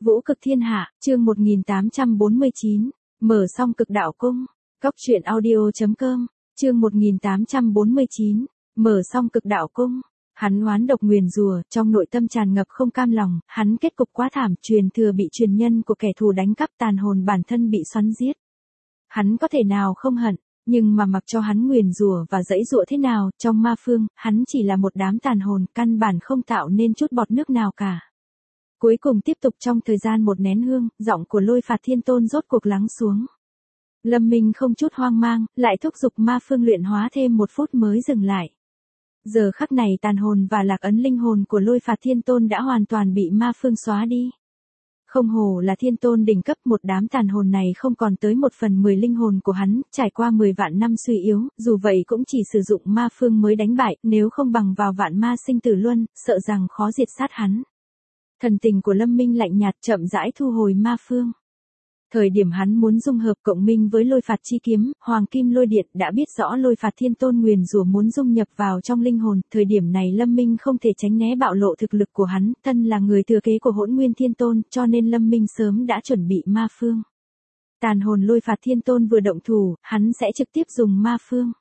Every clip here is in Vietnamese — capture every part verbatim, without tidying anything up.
Vũ cực thiên hạ, chương một nghìn tám trăm bốn mươi chín, mở xong cực đạo cung. Góc truyện audio chấm com, chương một nghìn tám trăm bốn mươi chín, mở xong cực đạo cung. Hắn oán độc nguyền rủa, trong nội tâm tràn ngập không cam lòng, hắn kết cục quá thảm, truyền thừa bị truyền nhân của kẻ thù đánh cắp, tàn hồn bản thân bị xoắn giết. Hắn có thể nào không hận, nhưng mà mặc cho hắn nguyền rủa và dẫy dụa thế nào, trong ma phương, hắn chỉ là một đám tàn hồn, căn bản không tạo nên chút bọt nước nào cả. Cuối cùng tiếp tục trong thời gian một nén hương, giọng của Lôi Phạt Thiên Tôn rốt cuộc lắng xuống. Lâm Minh không chút hoang mang, lại thúc giục ma phương luyện hóa thêm một phút mới dừng lại. Giờ khắc này tàn hồn và lạc ấn linh hồn của Lôi Phạt Thiên Tôn đã hoàn toàn bị ma phương xóa đi. Không hổ là Thiên Tôn đỉnh cấp, một đám tàn hồn này không còn tới một phần mười linh hồn của hắn, trải qua mười vạn năm suy yếu, dù vậy cũng chỉ sử dụng ma phương mới đánh bại, nếu không bằng vào vạn ma sinh tử luân, sợ rằng khó diệt sát hắn. Thần tình của Lâm Minh lạnh nhạt, chậm rãi thu hồi ma phương. Thời điểm hắn muốn dung hợp cộng minh với Lôi Phạt chi kiếm, Hoàng Kim Lôi Điện đã biết rõ Lôi Phạt Thiên Tôn nguyền rủa muốn dung nhập vào trong linh hồn, thời điểm này Lâm Minh không thể tránh né bạo lộ thực lực của hắn, thân là người thừa kế của Hỗn Nguyên Thiên Tôn, cho nên Lâm Minh sớm đã chuẩn bị ma phương. Tàn hồn Lôi Phạt Thiên Tôn vừa động thủ, hắn sẽ trực tiếp dùng ma phương.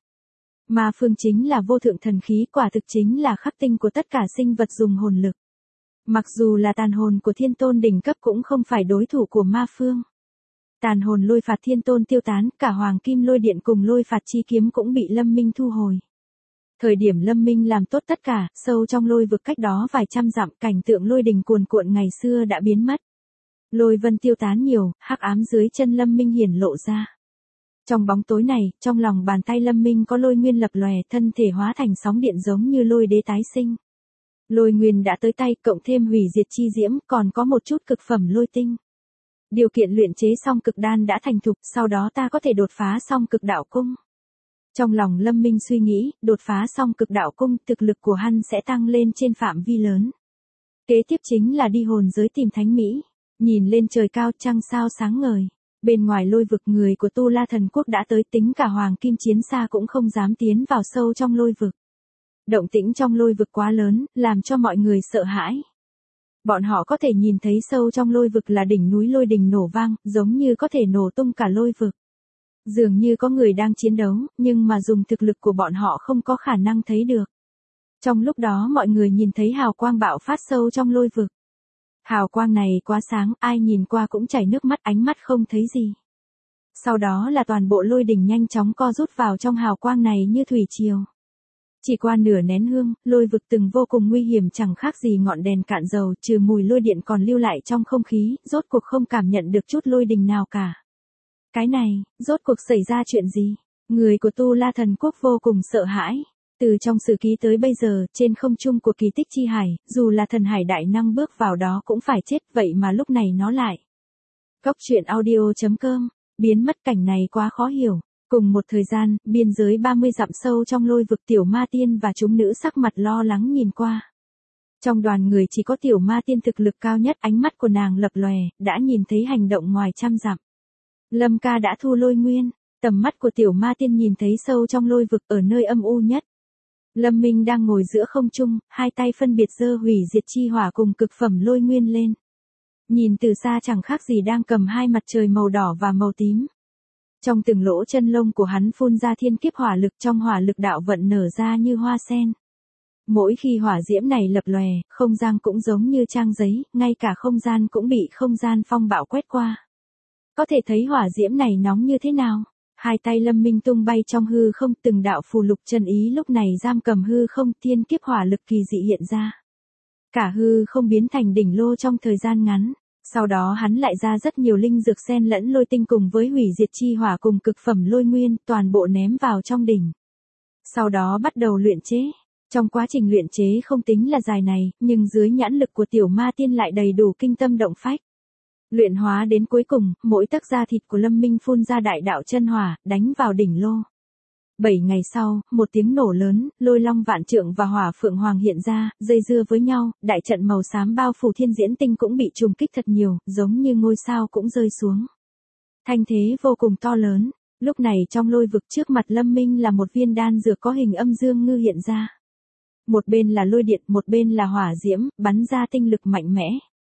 Ma phương chính là vô thượng thần khí, quả thực chính là khắc tinh của tất cả sinh vật dùng hồn lực. Mặc dù là tàn hồn của Thiên Tôn đỉnh cấp cũng không phải đối thủ của ma phương. Tàn hồn Lôi Phạt Thiên Tôn tiêu tán, cả Hoàng Kim Lôi Điện cùng Lôi Phạt chi kiếm cũng bị Lâm Minh thu hồi. Thời điểm Lâm Minh làm tốt tất cả, sâu trong lôi vực cách đó vài trăm dặm, cảnh tượng lôi đình cuồn cuộn ngày xưa đã biến mất. Lôi vân tiêu tán nhiều, hắc ám dưới chân Lâm Minh hiển lộ ra. Trong bóng tối này, trong lòng bàn tay Lâm Minh có lôi nguyên lập lòe, thân thể hóa thành sóng điện giống như lôi đế tái sinh. Lôi nguyên đã tới tay, cộng thêm hủy diệt chi diễm, còn có một chút cực phẩm lôi tinh. Điều kiện luyện chế xong cực đan đã thành thục, sau đó ta có thể đột phá xong cực đạo cung. Trong lòng Lâm Minh suy nghĩ, đột phá xong cực đạo cung, thực lực của hắn sẽ tăng lên trên phạm vi lớn. Kế tiếp chính là đi hồn giới tìm thánh mỹ. Nhìn lên trời cao, trăng sao sáng ngời. Bên ngoài lôi vực, người của Tu La Thần Quốc đã tới, tính cả Hoàng Kim Chiến Xa cũng không dám tiến vào sâu trong lôi vực. Động tĩnh trong lôi vực quá lớn, làm cho mọi người sợ hãi. Bọn họ có thể nhìn thấy sâu trong lôi vực là đỉnh núi lôi đình nổ vang, giống như có thể nổ tung cả lôi vực. Dường như có người đang chiến đấu, nhưng mà dùng thực lực của bọn họ không có khả năng thấy được. Trong lúc đó mọi người nhìn thấy hào quang bạo phát sâu trong lôi vực. Hào quang này quá sáng, ai nhìn qua cũng chảy nước mắt, ánh mắt không thấy gì. Sau đó là toàn bộ lôi đình nhanh chóng co rút vào trong hào quang này như thủy triều. Chỉ qua nửa nén hương, lôi vực từng vô cùng nguy hiểm, chẳng khác gì ngọn đèn cạn dầu, trừ mùi lôi điện còn lưu lại trong không khí, rốt cuộc không cảm nhận được chút lôi đình nào cả. Cái này, rốt cuộc xảy ra chuyện gì? Người của Tu La Thần Quốc vô cùng sợ hãi. Từ trong sử ký tới bây giờ, trên không trung của kỳ tích chi hải, dù là thần hải đại năng bước vào đó cũng phải chết, vậy mà lúc này nó lại. Góc truyện audio chấm com, biến mất, cảnh này quá khó hiểu. Cùng một thời gian, biên giới ba mươi dặm sâu trong lôi vực, Tiểu Ma Tiên và chúng nữ sắc mặt lo lắng nhìn qua. Trong đoàn người chỉ có Tiểu Ma Tiên thực lực cao nhất, ánh mắt của nàng lập lòe, đã nhìn thấy hành động ngoài trăm dặm. Lâm ca đã thu lôi nguyên, tầm mắt của Tiểu Ma Tiên nhìn thấy sâu trong lôi vực, ở nơi âm u nhất. Lâm Minh đang ngồi giữa không trung, hai tay phân biệt giơ hủy diệt chi hỏa cùng cực phẩm lôi nguyên lên. Nhìn từ xa chẳng khác gì đang cầm hai mặt trời màu đỏ và màu tím. Trong từng lỗ chân lông của hắn phun ra thiên kiếp hỏa lực, trong hỏa lực đạo vận nở ra như hoa sen. Mỗi khi hỏa diễm này lập lòe, không gian cũng giống như trang giấy, ngay cả không gian cũng bị không gian phong bạo quét qua. Có thể thấy hỏa diễm này nóng như thế nào. Hai tay Lâm Minh tung bay trong hư không, từng đạo phù lục chân ý lúc này giam cầm hư không, thiên kiếp hỏa lực kỳ dị hiện ra. Cả hư không biến thành đỉnh lô trong thời gian ngắn. Sau đó hắn lại ra rất nhiều linh dược xen lẫn lôi tinh cùng với hủy diệt chi hỏa cùng cực phẩm lôi nguyên, toàn bộ ném vào trong đỉnh. Sau đó bắt đầu luyện chế. Trong quá trình luyện chế không tính là dài này, nhưng dưới nhãn lực của Tiểu Ma Tiên lại đầy đủ kinh tâm động phách. Luyện hóa đến cuối cùng, mỗi tấc da thịt của Lâm Minh phun ra đại đạo chân hỏa, đánh vào đỉnh lô. Bảy ngày sau, một tiếng nổ lớn, lôi long vạn trượng và hỏa phượng hoàng hiện ra, dây dưa với nhau, đại trận màu xám bao phủ thiên diễn tinh cũng bị trùng kích thật nhiều, giống như ngôi sao cũng rơi xuống. Thanh thế vô cùng to lớn, lúc này trong lôi vực trước mặt Lâm Minh là một viên đan dược có hình âm dương ngư hiện ra. Một bên là lôi điện, một bên là hỏa diễm, bắn ra tinh lực mạnh mẽ.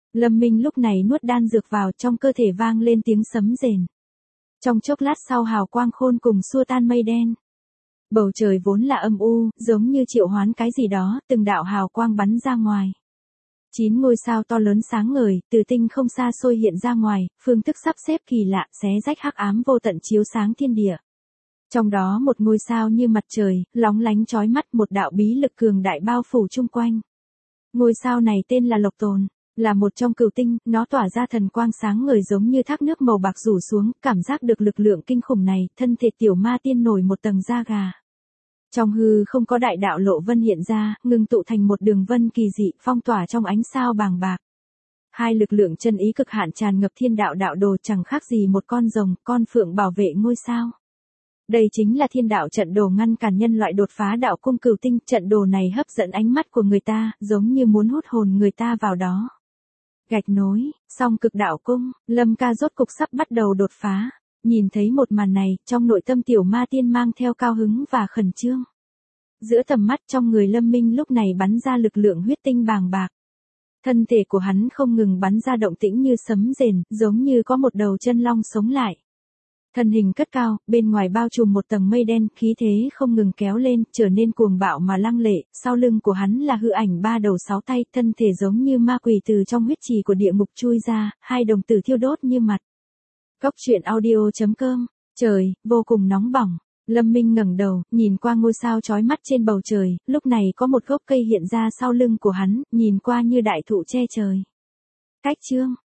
Lâm Minh lúc này nuốt đan dược vào, trong cơ thể vang lên tiếng sấm rền. Trong chốc lát sau hào quang khôn cùng xua tan mây đen. Bầu trời vốn là âm u, giống như triệu hoán cái gì đó, từng đạo hào quang bắn ra ngoài. Chín ngôi sao to lớn sáng ngời, từ tinh không xa xôi hiện ra ngoài, phương thức sắp xếp kỳ lạ, xé rách hắc ám vô tận chiếu sáng thiên địa. Trong đó một ngôi sao như mặt trời, lóng lánh chói mắt, một đạo bí lực cường đại bao phủ chung quanh. Ngôi sao này tên là Lộc Tồn, là một trong cửu tinh, nó tỏa ra thần quang sáng ngời giống như thác nước màu bạc rủ xuống, cảm giác được lực lượng kinh khủng này, thân thể tiểu ma tiên nổi một tầng da gà. Trong hư không có đại đạo lộ vân hiện ra, ngưng tụ thành một đường vân kỳ dị, phong tỏa trong ánh sao bàng bạc. Hai lực lượng chân ý cực hạn tràn ngập thiên đạo đạo đồ, chẳng khác gì một con rồng, con phượng bảo vệ ngôi sao. Đây chính là thiên đạo trận đồ ngăn cản nhân loại đột phá đạo cung cửu tinh, trận đồ này hấp dẫn ánh mắt của người ta, giống như muốn hút hồn người ta vào đó. Gạch nối, song cực đạo cung, Lâm ca rốt cục sắp bắt đầu đột phá. Nhìn thấy một màn này, trong nội tâm tiểu ma tiên mang theo cao hứng và khẩn trương. Giữa tầm mắt trong người Lâm Minh lúc này bắn ra lực lượng huyết tinh bàng bạc. Thân thể của hắn không ngừng bắn ra động tĩnh như sấm rền, giống như có một đầu chân long sống lại. Thân hình cất cao, bên ngoài bao trùm một tầng mây đen, khí thế không ngừng kéo lên, trở nên cuồng bạo mà lăng lệ, sau lưng của hắn là hư ảnh ba đầu sáu tay, thân thể giống như ma quỷ từ trong huyết trì của địa ngục chui ra, hai đồng tử thiêu đốt như mặt. Góc truyện audio chấm com, trời, vô cùng nóng bỏng. Lâm Minh ngẩng đầu, nhìn qua ngôi sao chói mắt trên bầu trời, lúc này có một gốc cây hiện ra sau lưng của hắn, nhìn qua như đại thụ che trời. Cách chương